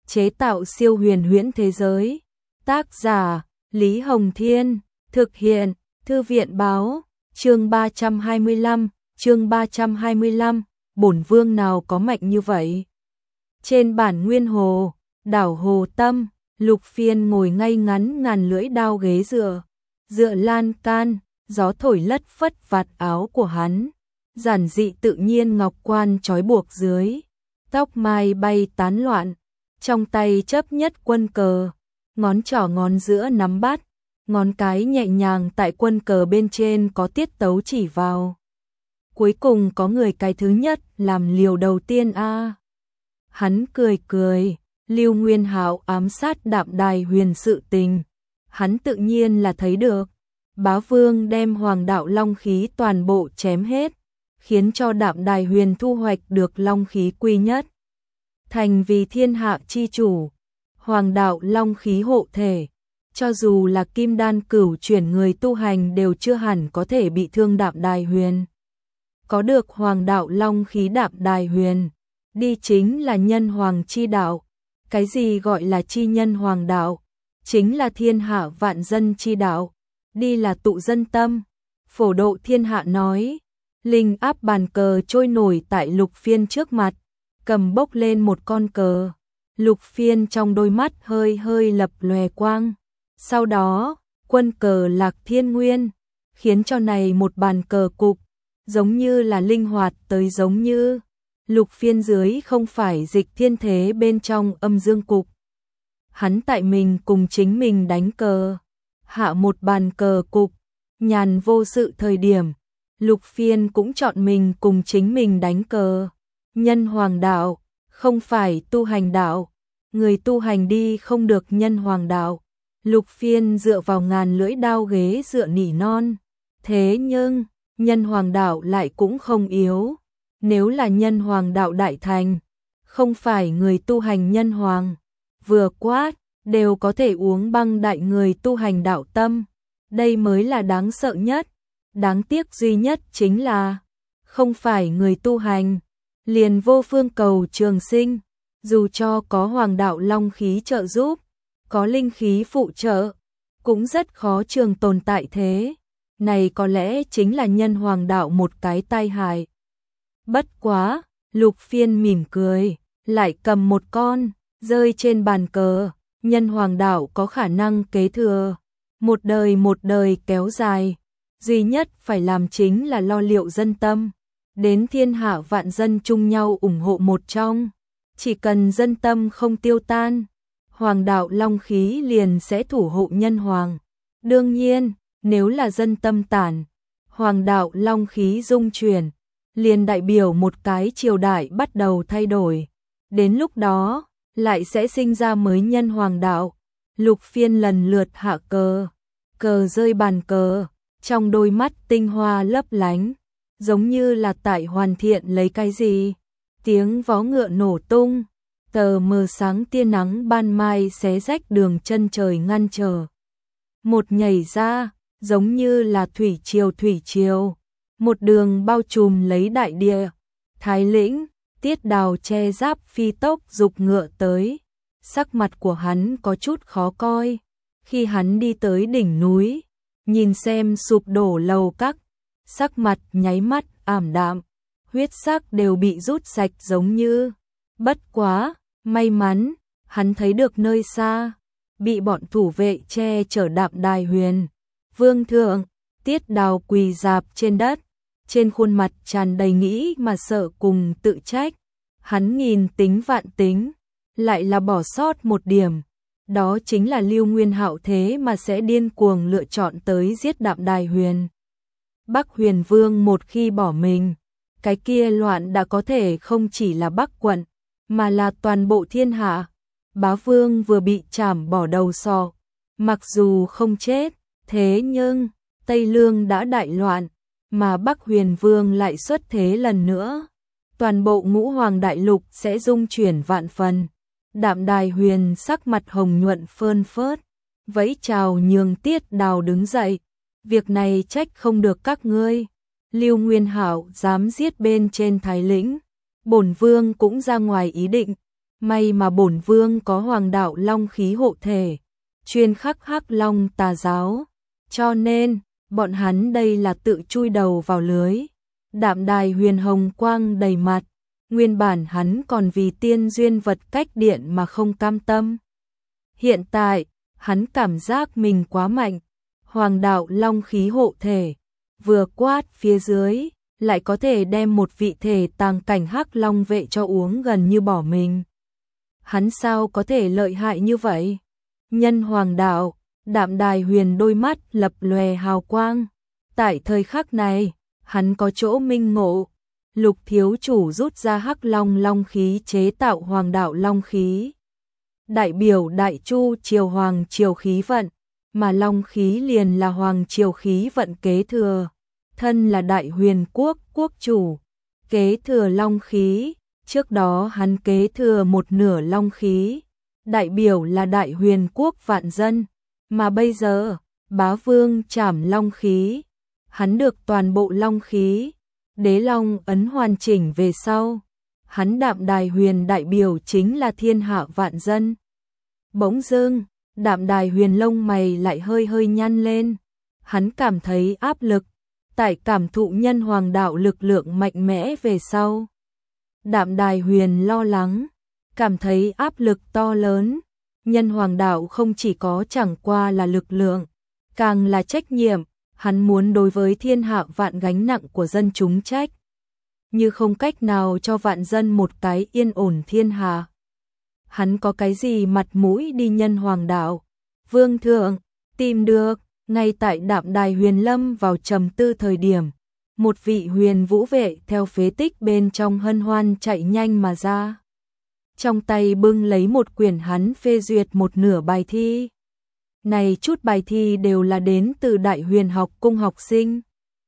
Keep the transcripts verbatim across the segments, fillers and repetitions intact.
chế tạo siêu huyền huyễn thế giới. Tác giả Lý Hồng Thiên, thực hiện Thư viện Báo. Chương ba trăm hai mươi lăm, chương ba trăm hai mươi lăm, bổn vương nào có mạnh như vậy. Trên bản nguyên hồ, đảo Hồ Tâm, Lục Phiên ngồi ngay ngắn ngàn lưỡi đao ghế dựa, dựa lan can, gió thổi lất phất vạt áo của hắn, giản dị tự nhiên ngọc quan trói buộc dưới, tóc mai bay tán loạn, trong tay chấp nhất quân cờ, ngón trỏ ngón giữa nắm bát, ngón cái nhẹ nhàng tại quân cờ bên trên có tiết tấu chỉ vào. Cuối cùng có người cái thứ nhất làm liều đầu tiên a. À. Hắn cười cười, Lưu Nguyên Hạo ám sát Đạm Đài Huyền sự tình, hắn tự nhiên là thấy được. Bá Vương đem Hoàng đạo long khí toàn bộ chém hết, khiến cho Đạm Đài Huyền thu hoạch được long khí quy nhất, thành vì thiên hạ chi chủ. Hoàng đạo long khí hộ thể, cho dù là kim đan cửu chuyển người tu hành đều chưa hẳn có thể bị thương Đạm Đài Huyền. Có được Hoàng đạo long khí Đạm Đài Huyền, đi chính là nhân hoàng chi đạo. Cái gì gọi là chi nhân hoàng đạo? Chính là thiên hạ vạn dân chi đạo. Đi là tụ dân tâm. Phổ độ thiên hạ nói. Linh áp bàn cờ trôi nổi tại Lục Phiên trước mặt, cầm bốc lên một con cờ. Lục Phiên trong đôi mắt hơi hơi lập lòe quang. Sau đó, quân cờ Lạc Thiên Nguyên, khiến cho này một bàn cờ cục, giống như là linh hoạt tới giống như. Lục Phiên dưới không phải dịch thiên thế bên trong âm dương cục. Hắn tại mình cùng chính mình đánh cờ, hạ một bàn cờ cục, nhàn vô sự thời điểm, Lục Phiên cũng chọn mình cùng chính mình đánh cờ. Nhân hoàng đạo, không phải tu hành đạo, người tu hành đi không được nhân hoàng đạo. Lục Phiên dựa vào ngàn lưỡi đao ghế dựa nỉ non, thế nhưng, nhân hoàng đạo lại cũng không yếu. Nếu là nhân hoàng đạo đại thành, không phải người tu hành nhân hoàng, vừa quát, đều có thể uống băng đại người tu hành đạo tâm. Đây mới là đáng sợ nhất. Đáng tiếc duy nhất chính là, không phải người tu hành, liền vô phương cầu trường sinh. Dù cho có hoàng đạo long khí trợ giúp, có linh khí phụ trợ, cũng rất khó trường tồn tại thế. Này có lẽ chính là nhân hoàng đạo một cái tai hại. Bất quá, Lục Phiên mỉm cười, lại cầm một con, rơi trên bàn cờ. Nhân hoàng đạo có khả năng kế thừa, một đời một đời kéo dài. Duy nhất phải làm chính là lo liệu dân tâm, đến thiên hạ vạn dân chung nhau ủng hộ một trong. Chỉ cần dân tâm không tiêu tan, hoàng đạo long khí liền sẽ thủ hộ nhân hoàng. Đương nhiên, nếu là dân tâm tản, hoàng đạo long khí dung chuyển, liền đại biểu một cái triều đại bắt đầu thay đổi. Đến lúc đó, lại sẽ sinh ra mới nhân hoàng đạo. Lục Phiên lần lượt hạ cờ, cờ rơi bàn cờ, trong đôi mắt tinh hoa lấp lánh, giống như là tại hoàn thiện lấy cái gì. Tiếng vó ngựa nổ tung, tờ mờ sáng tia nắng ban mai xé rách đường chân trời ngăn trở. Một nhảy ra, giống như là thủy triều thủy triều, một đường bao trùm lấy đại địa. Thái Lĩnh, Tiết Đào che giáp phi tốc dục ngựa tới, sắc mặt của hắn có chút khó coi. Khi hắn đi tới đỉnh núi, nhìn xem sụp đổ lầu các, sắc mặt nháy mắt ảm đạm, huyết sắc đều bị rút sạch giống như. Bất quá, may mắn, hắn thấy được nơi xa, bị bọn thủ vệ che chở Đạm Đài Huyền. Vương thượng, Tiết Đào quỳ rạp trên đất, trên khuôn mặt tràn đầy nghĩ mà sợ cùng tự trách. Hắn nghìn tính vạn tính, lại là bỏ sót một điểm. Đó chính là Lưu Nguyên Hạo thế mà sẽ điên cuồng lựa chọn tới giết Đạm Đài Huyền. Bắc Huyền Vương một khi bỏ mình, cái kia loạn đã có thể không chỉ là Bắc quận, mà là toàn bộ thiên hạ. Bá Vương vừa bị chảm bỏ đầu sọ, mặc dù không chết, thế nhưng Tây Lương đã đại loạn, mà Bắc Huyền Vương lại xuất thế lần nữa. Toàn bộ ngũ hoàng đại lục sẽ rung chuyển vạn phần. Đạm Đài Huyền sắc mặt hồng nhuận phơn phớt, vẫy chào nhường Tiết Đào đứng dậy. Việc này trách không được các ngươi. Lưu Nguyên Hạo dám giết bên trên Thái Lĩnh, bổn vương cũng ra ngoài ý định. May mà bổn vương có Hoàng đạo long khí hộ thể, chuyên khắc hắc long tà giáo, cho nên bọn hắn đây là tự chui đầu vào lưới. Đạm Đài Huyền hồng quang đầy mặt, nguyên bản hắn còn vì tiên duyên vật cách điện mà không cam tâm. Hiện tại, hắn cảm giác mình quá mạnh, Hoàng đạo long khí hộ thể, vừa quát phía dưới, lại có thể đem một vị thể tàng cảnh hắc long vệ cho uống gần như bỏ mình. Hắn sao có thể lợi hại như vậy? Nhân Hoàng đạo, Đạm Đài Huyền đôi mắt lập lòe hào quang. Tại thời khắc này, hắn có chỗ minh ngộ. Lục thiếu chủ rút ra hắc long long khí chế tạo Hoàng đạo long khí. Đại biểu Đại Chu triều hoàng triều khí vận, mà long khí liền là hoàng triều khí vận kế thừa. Thân là Đại Huyền quốc quốc chủ, kế thừa long khí, trước đó hắn kế thừa một nửa long khí, đại biểu là Đại Huyền quốc vạn dân, mà bây giờ, bá vương trảm long khí, hắn được toàn bộ long khí, đế long ấn hoàn chỉnh về sau, hắn Đạm Đài Huyền đại biểu chính là thiên hạ vạn dân. Bỗng dưng, Đạm Đài Huyền lông mày lại hơi hơi nhăn lên, hắn cảm thấy áp lực, tại cảm thụ nhân hoàng đạo lực lượng mạnh mẽ về sau. Đạm Đài Huyền lo lắng, cảm thấy áp lực to lớn, nhân hoàng đạo không chỉ có chẳng qua là lực lượng, càng là trách nhiệm, hắn muốn đối với thiên hạ vạn gánh nặng của dân chúng trách. Như không cách nào cho vạn dân một cái yên ổn thiên hạ. Hắn có cái gì mặt mũi đi nhân hoàng đạo? Vương thượng, tìm được, ngay tại Đạm Đài Huyền lâm vào trầm tư thời điểm, một vị huyền vũ vệ theo phế tích bên trong hân hoan chạy nhanh mà ra. Trong tay bưng lấy một quyển hắn phê duyệt một nửa bài thi. Này chút bài thi đều là đến từ Đại Huyền học cung học sinh.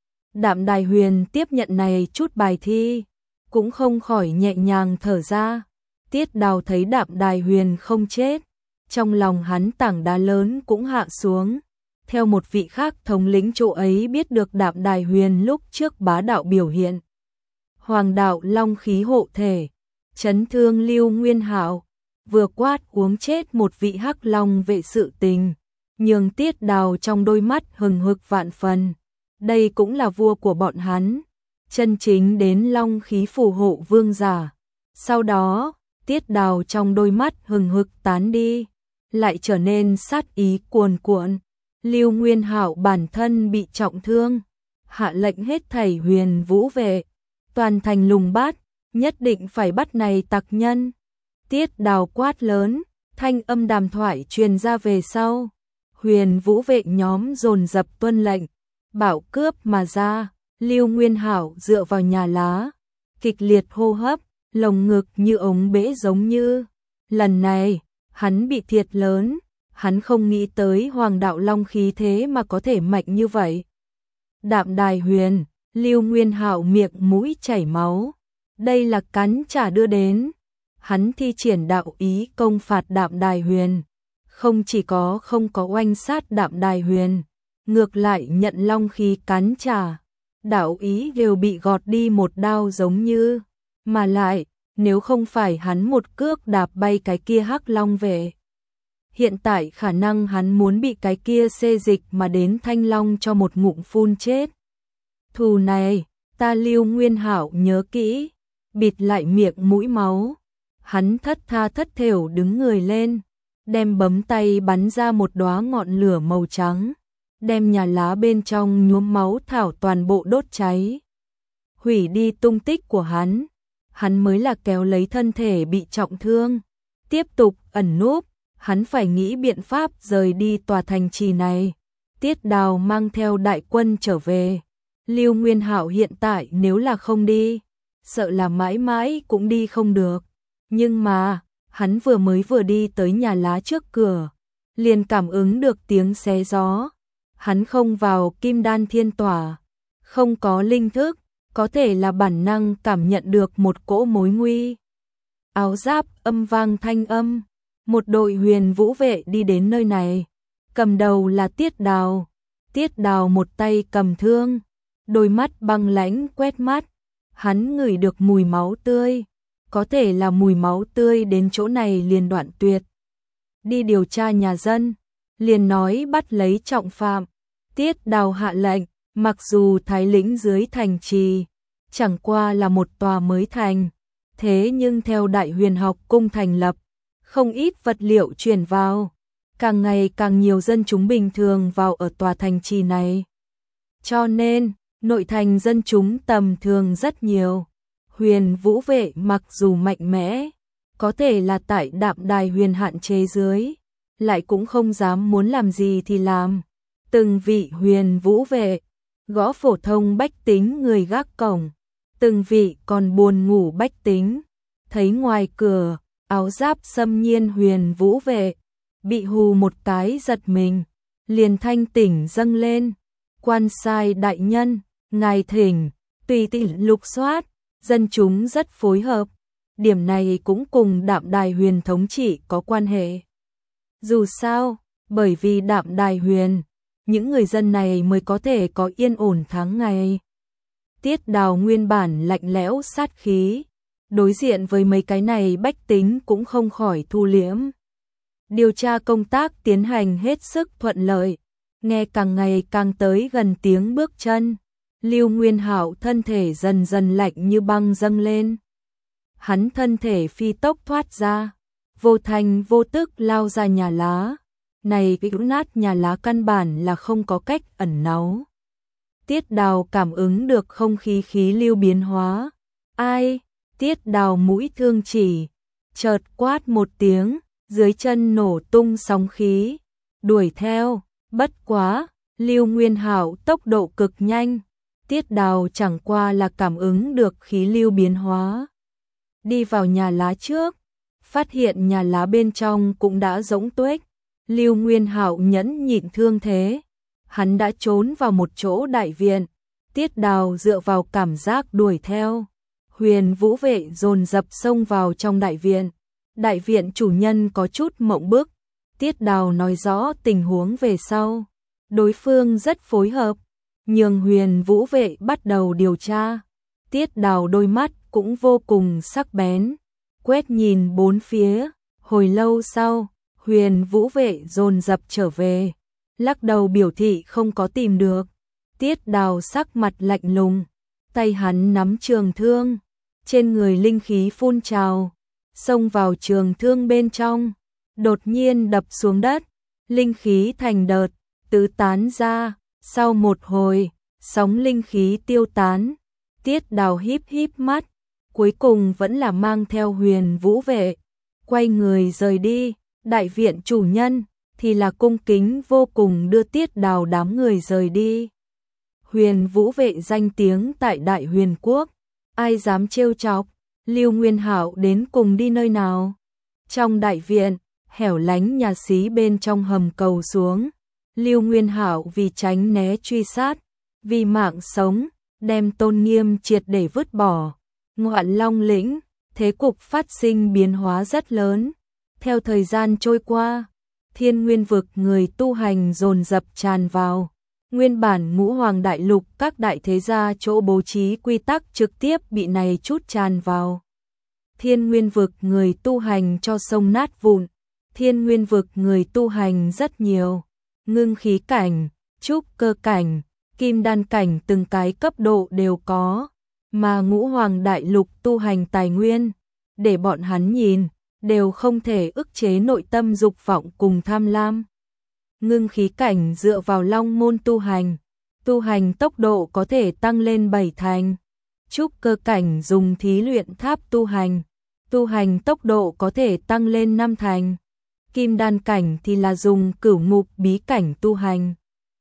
Đạm Đài Huyền tiếp nhận này chút bài thi, cũng không khỏi nhẹ nhàng thở ra. Tiết Đào thấy Đạm Đài Huyền không chết, trong lòng hắn tảng đá lớn cũng hạ xuống. Theo một vị khác thống lĩnh chỗ ấy biết được Đạm Đài Huyền lúc trước bá đạo biểu hiện. Hoàng đạo long khí hộ thể, chấn thương Lưu Nguyên Hạo, vừa quát uống chết một vị hắc long vệ sự tình, nhường Tiết Đào trong đôi mắt hừng hực vạn phần. Đây cũng là vua của bọn hắn, chân chính đến long khí phù hộ vương giả. Sau đó, Tiết Đào trong đôi mắt hừng hực tán đi, lại trở nên sát ý cuồn cuộn. Lưu Nguyên Hạo bản thân bị trọng thương, hạ lệnh hết thảy huyền vũ vệ, toàn thành lùng bắt, nhất định phải bắt này tặc nhân. Tiết Đào quát lớn, thanh âm đàm thoại truyền ra về sau. Huyền vũ vệ nhóm dồn dập tuân lệnh, bảo cướp mà ra. Lưu Nguyên Hạo dựa vào nhà lá, kịch liệt hô hấp, lồng ngực như ống bể giống như. Lần này, hắn bị thiệt lớn. Hắn không nghĩ tới Hoàng đạo long khí thế mà có thể mạnh như vậy. Đạm Đài Huyền, Lưu Nguyên Hạo miệng mũi chảy máu. Đây là cắn trả đưa đến. Hắn thi triển đạo ý công phạt Đạm Đài Huyền. Không chỉ có không có oanh sát Đạm Đài Huyền, ngược lại nhận long khí cắn trả. Đạo ý đều bị gọt đi một đao giống như. Mà lại, nếu không phải hắn một cước đạp bay cái kia hắc long về. Hiện tại khả năng hắn muốn bị cái kia xê dịch mà đến thanh long cho một ngụm phun chết. Thù này, ta Lưu Nguyên Hạo nhớ kỹ, bịt lại miệng mũi máu. Hắn thất tha thất thểu đứng người lên, đem bấm tay bắn ra một đóa ngọn lửa màu trắng, đem nhà lá bên trong nhuốm máu thảo toàn bộ đốt cháy. Hủy đi tung tích của hắn, hắn mới là kéo lấy thân thể bị trọng thương, tiếp tục ẩn núp. Hắn phải nghĩ biện pháp rời đi tòa thành trì này. Tiết Đào mang theo đại quân trở về. Lưu Nguyên Hạo hiện tại nếu là không đi, sợ là mãi mãi cũng đi không được. Nhưng mà, hắn vừa mới vừa đi tới nhà lá trước cửa, liền cảm ứng được tiếng xé gió. Hắn không vào Kim Đan Thiên Tỏa, không có linh thức, có thể là bản năng cảm nhận được một cỗ mối nguy. Áo giáp âm vang thanh âm. Một đội huyền vũ vệ đi đến nơi này, cầm đầu là Tiết Đào. Tiết Đào một tay cầm thương, đôi mắt băng lãnh quét mắt, hắn ngửi được mùi máu tươi, có thể là mùi máu tươi đến chỗ này liền đoạn tuyệt. Đi điều tra nhà dân, liền nói bắt lấy trọng phạm. Tiết Đào hạ lệnh, mặc dù Thái Lĩnh dưới thành trì, chẳng qua là một tòa mới thành, thế nhưng theo Đại Huyền học cung thành lập, không ít vật liệu chuyển vào, càng ngày càng nhiều dân chúng bình thường vào ở tòa thành trì này. Cho nên, nội thành dân chúng tầm thường rất nhiều. Huyền Vũ vệ mặc dù mạnh mẽ, có thể là tại Đạm Đài Huyền hạn chế dưới, lại cũng không dám muốn làm gì thì làm. Từng vị Huyền Vũ vệ, gõ phổ thông bách tính người gác cổng, từng vị còn buồn ngủ bách tính, thấy ngoài cửa, áo giáp xâm nhiên Huyền Vũ vệ, bị hù một cái giật mình, liền thanh tỉnh dâng lên. Quan sai đại nhân, ngài thỉnh, tùy tiện lục soát, dân chúng rất phối hợp. Điểm này cũng cùng Đạm Đài Huyền thống trị có quan hệ. Dù sao, bởi vì Đạm Đài Huyền, những người dân này mới có thể có yên ổn tháng ngày. Tiết Đào nguyên bản lạnh lẽo sát khí, đối diện với mấy cái này bách tính cũng không khỏi thu liễm. Điều tra công tác tiến hành hết sức thuận lợi, nghe càng ngày càng tới gần tiếng bước chân. Lưu Nguyên Hạo thân thể dần dần lạnh như băng dâng lên. Hắn thân thể phi tốc thoát ra, vô thành vô tức lao ra nhà lá. Này cái nát nhà lá căn bản là không có cách ẩn náu. Tiết Đào cảm ứng được không khí khí lưu biến hóa. Ai? Tiết Đào mũi thương chỉ, chợt quát một tiếng, dưới chân nổ tung sóng khí, đuổi theo. Bất quá, Lưu Nguyên Hạo tốc độ cực nhanh, Tiết Đào chẳng qua là cảm ứng được khí lưu biến hóa. Đi vào nhà lá trước, phát hiện nhà lá bên trong cũng đã rỗng tuếch. Lưu Nguyên Hạo nhẫn nhịn thương thế, hắn đã trốn vào một chỗ đại viện. Tiết Đào dựa vào cảm giác đuổi theo, Huyền Vũ vệ dồn dập xông vào trong đại viện. Đại viện chủ nhân có chút mộng bức. Tiết Đào nói rõ tình huống về sau, đối phương rất phối hợp, nhường Huyền Vũ vệ bắt đầu điều tra. Tiết Đào đôi mắt cũng vô cùng sắc bén, quét nhìn bốn phía. Hồi lâu sau, Huyền Vũ vệ dồn dập trở về, lắc đầu biểu thị không có tìm được. Tiết Đào sắc mặt lạnh lùng, tay hắn nắm trường thương, trên người linh khí phun trào, xông vào trường thương bên trong, đột nhiên đập xuống đất, linh khí thành đợt, tứ tán ra. Sau một hồi, sóng linh khí tiêu tán, Tiết Đào híp híp mắt, cuối cùng vẫn là mang theo Huyền Vũ vệ, quay người rời đi. Đại viện chủ nhân thì là cung kính vô cùng đưa Tiết Đào đám người rời đi. Huyền Vũ vệ danh tiếng tại Đại Huyền quốc, ai dám trêu chọc. Lưu Nguyên Hạo đến cùng đi nơi nào? Trong đại viện, hẻo lánh nhà xí bên trong hầm cầu xuống, Lưu Nguyên Hạo vì tránh né truy sát, vì mạng sống, đem tôn nghiêm triệt để vứt bỏ. Ngoạn Long lĩnh, thế cục phát sinh biến hóa rất lớn. Theo thời gian trôi qua, Thiên Nguyên vực người tu hành dồn dập tràn vào. Nguyên bản Ngũ Hoàng đại lục các đại thế gia chỗ bố trí quy tắc trực tiếp bị này chút tràn vào. Thiên Nguyên vực người tu hành cho sông nát vụn. Thiên Nguyên vực người tu hành rất nhiều. Ngưng khí cảnh, trúc cơ cảnh, kim đan cảnh từng cái cấp độ đều có. Mà Ngũ Hoàng đại lục tu hành tài nguyên, để bọn hắn nhìn, đều không thể ức chế nội tâm dục vọng cùng tham lam. Ngưng khí cảnh dựa vào long môn tu hành, tu hành tốc độ có thể tăng lên bảy thành. Trúc cơ cảnh dùng thí luyện tháp tu hành, tu hành tốc độ có thể tăng lên năm thành. Kim đan cảnh thì là dùng cửu ngục bí cảnh tu hành.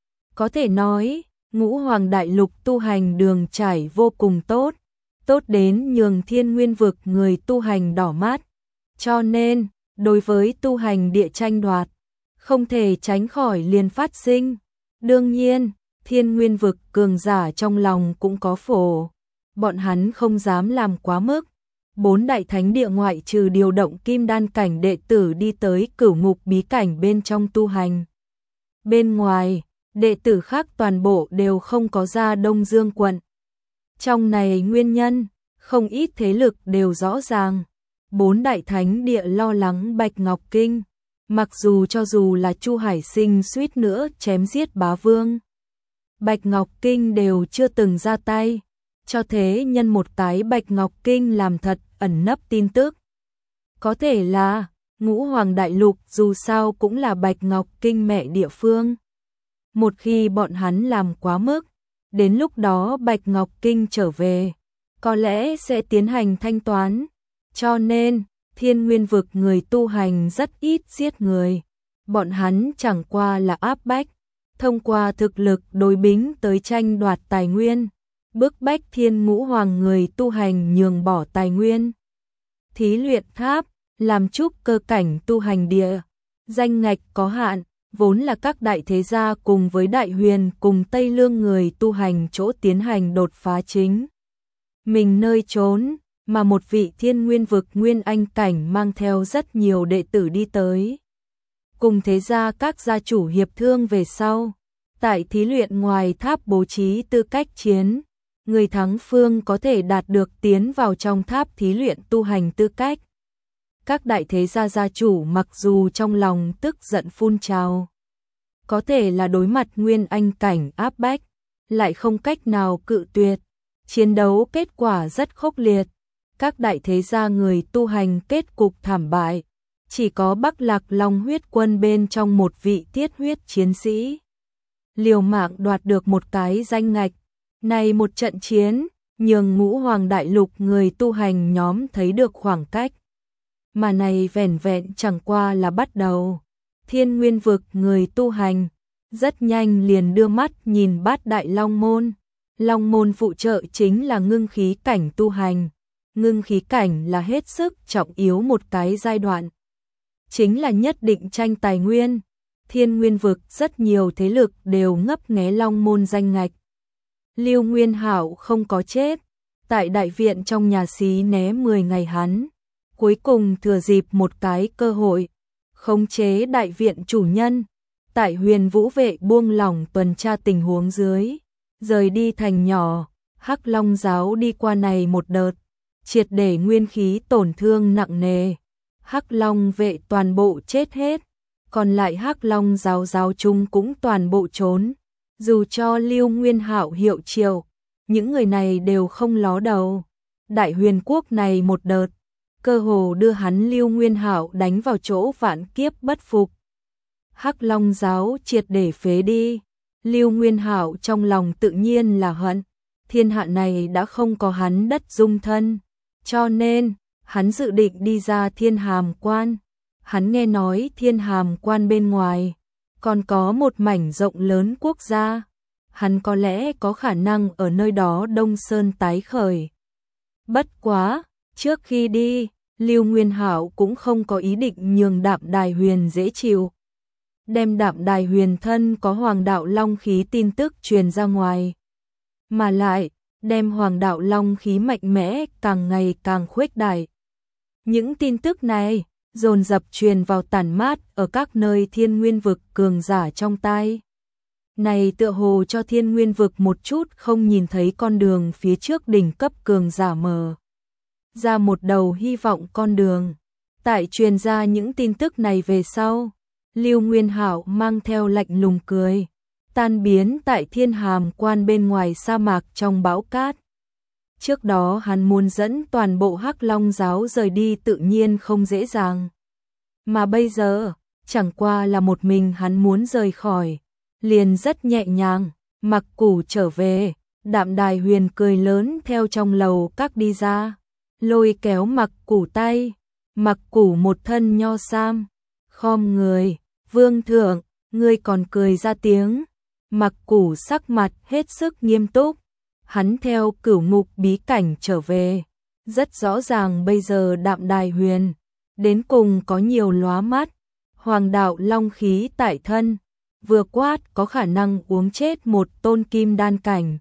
Có thể nói, Ngũ Hoàng đại lục tu hành đường trải vô cùng tốt, tốt đến nhường Thiên Nguyên vực người tu hành đỏ mắt. Cho nên, đối với tu hành địa tranh đoạt, không thể tránh khỏi liền phát sinh. Đương nhiên, Thiên Nguyên vực cường giả trong lòng cũng có phổ. Bọn hắn không dám làm quá mức. Bốn đại thánh địa ngoại trừ điều động kim đan cảnh đệ tử đi tới cửu ngục bí cảnh bên trong tu hành. Bên ngoài, đệ tử khác toàn bộ đều không có ra Đông Dương quận. Trong này nguyên nhân, không ít thế lực đều rõ ràng. Bốn đại thánh địa lo lắng Bạch Ngọc Kinh, mặc dù cho dù là Chu Hải Sinh suýt nữa chém giết bá vương, Bạch Ngọc Kinh đều chưa từng ra tay, cho thế nhân một cái Bạch Ngọc Kinh làm thật ẩn nấp tin tức. Có thể là Ngũ Hoàng Đại Lục dù sao cũng là Bạch Ngọc Kinh mẹ địa phương. Một khi bọn hắn làm quá mức, đến lúc đó Bạch Ngọc Kinh trở về, có lẽ sẽ tiến hành thanh toán. Cho nên, Thiên Nguyên vực người tu hành rất ít giết người. Bọn hắn chẳng qua là áp bách, thông qua thực lực đối bính tới tranh đoạt tài nguyên, bức bách Thiên Ngũ Hoàng người tu hành nhường bỏ tài nguyên. Thí luyện tháp, làm trúc cơ cảnh tu hành địa, danh ngạch có hạn, vốn là các đại thế gia cùng với Đại Huyền cùng Tây Lương người tu hành chỗ tiến hành đột phá chính. Mình nơi trốn, mà một vị Thiên Nguyên vực nguyên anh cảnh mang theo rất nhiều đệ tử đi tới. Cùng thế gia các gia chủ hiệp thương về sau, tại thí luyện ngoài tháp bố trí tư cách chiến, người thắng phương có thể đạt được tiến vào trong tháp thí luyện tu hành tư cách. Các đại thế gia gia chủ mặc dù trong lòng tức giận phun trào, có thể là đối mặt nguyên anh cảnh áp bách, lại không cách nào cự tuyệt. Chiến đấu kết quả rất khốc liệt, các đại thế gia người tu hành kết cục thảm bại, chỉ có Bắc Lạc Long huyết quân bên trong một vị tiết huyết chiến sĩ liều mạng đoạt được một cái danh ngạch. Này một trận chiến, nhường Ngũ Hoàng Đại Lục người tu hành nhóm thấy được khoảng cách. Mà này vẻn vẹn chẳng qua là bắt đầu. Thiên Nguyên vực người tu hành rất nhanh liền đưa mắt nhìn Bát Đại Long môn. Long môn phụ trợ chính là ngưng khí cảnh tu hành. Ngưng khí cảnh là hết sức trọng yếu một cái giai đoạn. Chính là nhất định tranh tài nguyên. Thiên Nguyên vực rất nhiều thế lực đều ngấp nghé Long môn danh ngạch. Lưu Nguyên Hạo không có chết, tại đại viện trong nhà xí né mười ngày hắn, cuối cùng thừa dịp một cái cơ hội, khống chế đại viện chủ nhân, tại Huyền Vũ vệ buông lỏng tuần tra tình huống dưới, rời đi thành nhỏ, Hắc Long giáo đi qua này một đợt, triệt để nguyên khí tổn thương nặng nề, Hắc Long vệ toàn bộ chết hết, còn lại Hắc Long giáo giáo chung cũng toàn bộ trốn. Dù cho Lưu Nguyên Hạo hiệu triệu, những người này đều không ló đầu. Đại Huyền quốc này một đợt, cơ hồ đưa hắn Lưu Nguyên Hạo đánh vào chỗ vạn kiếp bất phục. Hắc Long giáo triệt để phế đi. Lưu Nguyên Hạo trong lòng tự nhiên là hận, thiên hạ này đã không có hắn đất dung thân, cho nên hắn dự định đi ra Thiên Hàm Quan. Hắn nghe nói Thiên Hàm Quan bên ngoài còn có một mảnh rộng lớn quốc gia, hắn có lẽ có khả năng ở nơi đó Đông Sơn tái khởi. Bất quá, trước khi đi, Lưu Nguyên Hạo cũng không có ý định nhường Đạm Đài Huyền dễ chịu. Đem Đạm Đài Huyền thân có Hoàng đạo Long khí tin tức truyền ra ngoài, mà lại đem Hoàng đạo Long khí mạnh mẽ càng ngày càng khuếch đại. Những tin tức này dồn dập truyền vào tản mát ở các nơi Thiên Nguyên vực cường giả trong tai. Này tựa hồ cho Thiên Nguyên vực một chút không nhìn thấy con đường phía trước đỉnh cấp cường giả mờ ra một đầu hy vọng con đường. Tại truyền ra những tin tức này về sau, Lưu Nguyên Hạo mang theo lạnh lùng cười, tan biến tại Thiên Hàm Quan bên ngoài sa mạc trong bão cát. Trước đó hắn muốn dẫn toàn bộ Hắc Long giáo rời đi tự nhiên không dễ dàng. Mà bây giờ, chẳng qua là một mình hắn muốn rời khỏi, liền rất nhẹ nhàng. Mặc Củ trở về, Đạm Đài Huyền cười lớn theo trong lầu các đi ra, lôi kéo Mặc Củ tay. Mặc Củ một thân nho sam, khom người, vương thượng, ngươi còn cười ra tiếng. Mặc Củ sắc mặt hết sức nghiêm túc, hắn theo cửu ngục bí cảnh trở về, rất rõ ràng bây giờ Đạm Đài Huyền đến cùng có nhiều lóa mắt, Hoàng đạo Long khí tại thân, vừa quát có khả năng uống chết một tôn kim đan cảnh.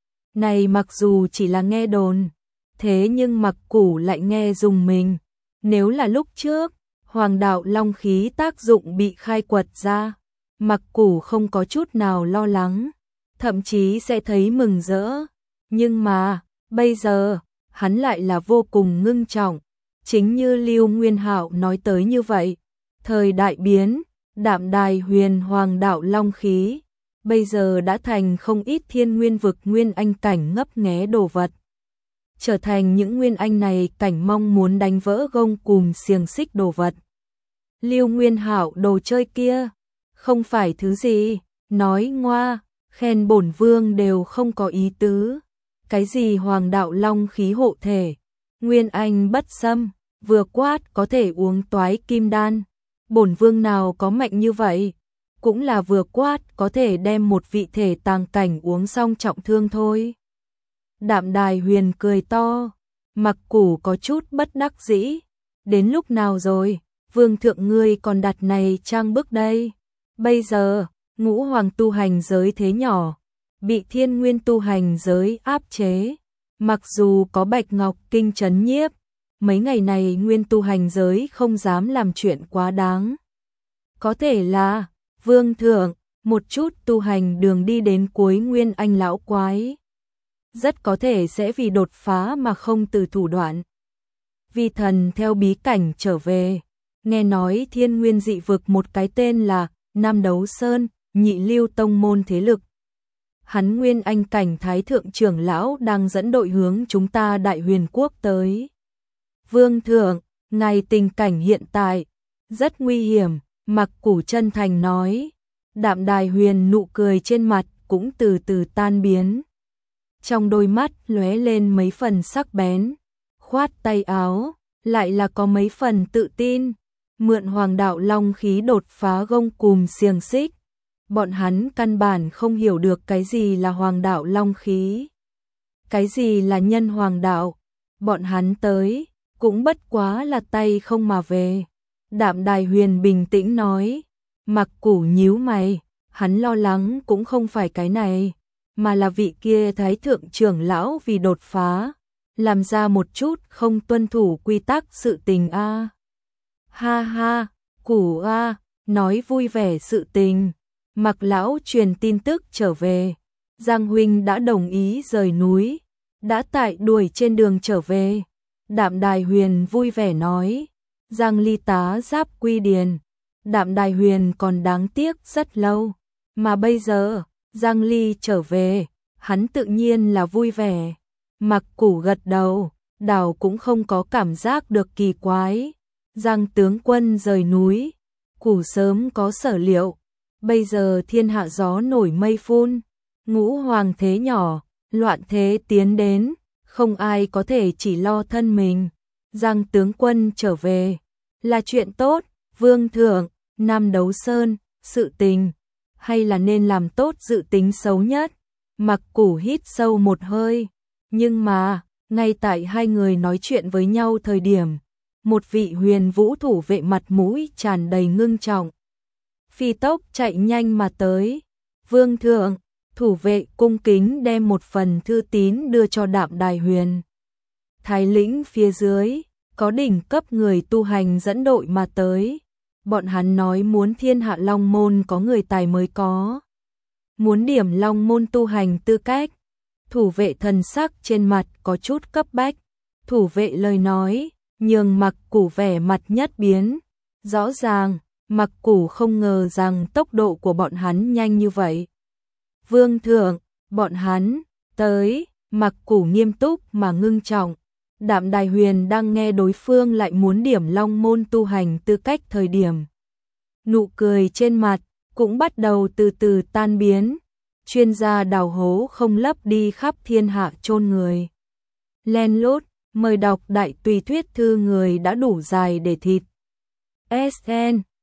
Này mặc dù chỉ là nghe đồn, thế nhưng Mặc Củ lại nghe dùng mình. Nếu là lúc trước, Hoàng đạo Long khí tác dụng bị khai quật ra, Mặc Củ không có chút nào lo lắng, thậm chí sẽ thấy mừng rỡ. Nhưng mà, bây giờ, hắn lại là vô cùng ngưng trọng, chính như Lưu Nguyên Hạo nói tới như vậy, thời đại biến, Đạm Đài Huyền Hoàng đạo long khí, bây giờ đã thành không ít thiên nguyên vực nguyên anh cảnh ngấp nghé đồ vật. Trở thành những nguyên anh này cảnh mong muốn đánh vỡ gông cùm xiềng xích đồ vật. Lưu Nguyên Hạo đồ chơi kia, không phải thứ gì, nói ngoa, khen bổn vương đều không có ý tứ. Cái gì hoàng đạo long khí hộ thể, nguyên anh bất xâm, vừa quát có thể uống toái kim đan. Bổn vương nào có mạnh như vậy, cũng là vừa quát có thể đem một vị thể tàng cảnh uống xong trọng thương thôi. Đạm Đài Huyền cười to, Mặc Củ có chút bất đắc dĩ, đến lúc nào rồi, vương thượng ngươi còn đặt này trang bức đây. Bây giờ, ngũ hoàng tu hành giới thế nhỏ, bị thiên nguyên tu hành giới áp chế, mặc dù có Bạch Ngọc Kinh trấn nhiếp, mấy ngày này nguyên tu hành giới không dám làm chuyện quá đáng. Có thể là, vương thượng, một chút tu hành đường đi đến cuối nguyên anh lão quái. Rất có thể sẽ vì đột phá mà không từ thủ đoạn. Vi thần theo bí cảnh trở về, nghe nói thiên nguyên dị vực một cái tên là Nam Đấu Sơn, nhị lưu tông môn thế lực. Hắn nguyên anh cảnh thái thượng trưởng lão đang dẫn đội hướng chúng ta Đại Huyền quốc tới. Vương thượng, ngài tình cảnh hiện tại rất nguy hiểm, Mặc Củ chân thành nói. Đạm Đài Huyền nụ cười trên mặt cũng từ từ tan biến. Trong đôi mắt lóe lên mấy phần sắc bén, khoát tay áo, lại là có mấy phần tự tin, mượn hoàng đạo long khí đột phá gông cùm xiềng xích. Bọn hắn căn bản không hiểu được cái gì là hoàng đạo long khí, cái gì là nhân hoàng đạo, bọn hắn tới, cũng bất quá là tay không mà về. Đạm Đài Huyền bình tĩnh nói, Mặc Củ nhíu mày, hắn lo lắng cũng không phải cái này, mà là vị kia thái thượng trưởng lão vì đột phá, làm ra một chút không tuân thủ quy tắc sự tình a. À. Ha ha, Củ a, à, nói vui vẻ sự tình. Mặc lão truyền tin tức trở về, Giang huynh đã đồng ý rời núi, đã tại đuổi trên đường trở về. Đạm Đài Huyền vui vẻ nói, Giang ly tá giáp quy điền. Đạm Đài Huyền còn đáng tiếc rất lâu, mà bây giờ Giang ly trở về, hắn tự nhiên là vui vẻ. Mặc Củ gật đầu, đảo cũng không có cảm giác được kỳ quái. Giang tướng quân rời núi, Củ sớm có sở liệu. Bây giờ thiên hạ gió nổi mây phun, ngũ hoàng thế nhỏ, loạn thế tiến đến, không ai có thể chỉ lo thân mình. Giang tướng quân trở về là chuyện tốt, vương thượng. Nam Đấu Sơn, sự tình, hay là nên làm tốt dự tính xấu nhất. Mặc Củ hít sâu một hơi, nhưng mà, ngay tại hai người nói chuyện với nhau thời điểm, một vị huyền vũ thủ vệ mặt mũi tràn đầy ngưng trọng, phi tốc chạy nhanh mà tới. Vương thượng, thủ vệ cung kính đem một phần thư tín đưa cho Đạm Đài Huyền. Thái lĩnh phía dưới, có đỉnh cấp người tu hành dẫn đội mà tới. Bọn hắn nói muốn thiên hạ long môn có người tài mới có. Muốn điểm long môn tu hành tư cách. Thủ vệ thần sắc trên mặt có chút cấp bách. Thủ vệ lời nói, nhường Mặc Củ vẻ mặt nhất biến. Rõ ràng, Mặc Củ không ngờ rằng tốc độ của bọn hắn nhanh như vậy. Vương thượng, bọn hắn, tới, Mặc Củ nghiêm túc mà ngưng trọng. Đạm Đài Huyền đang nghe đối phương lại muốn điểm long môn tu hành tư cách thời điểm. Nụ cười trên mặt cũng bắt đầu từ từ tan biến. Chuyên gia đào hố không lấp đi khắp thiên hạ chôn người. Len lút, mời đọc đại tùy thuyết thư người đã đủ dài để thịt. ét en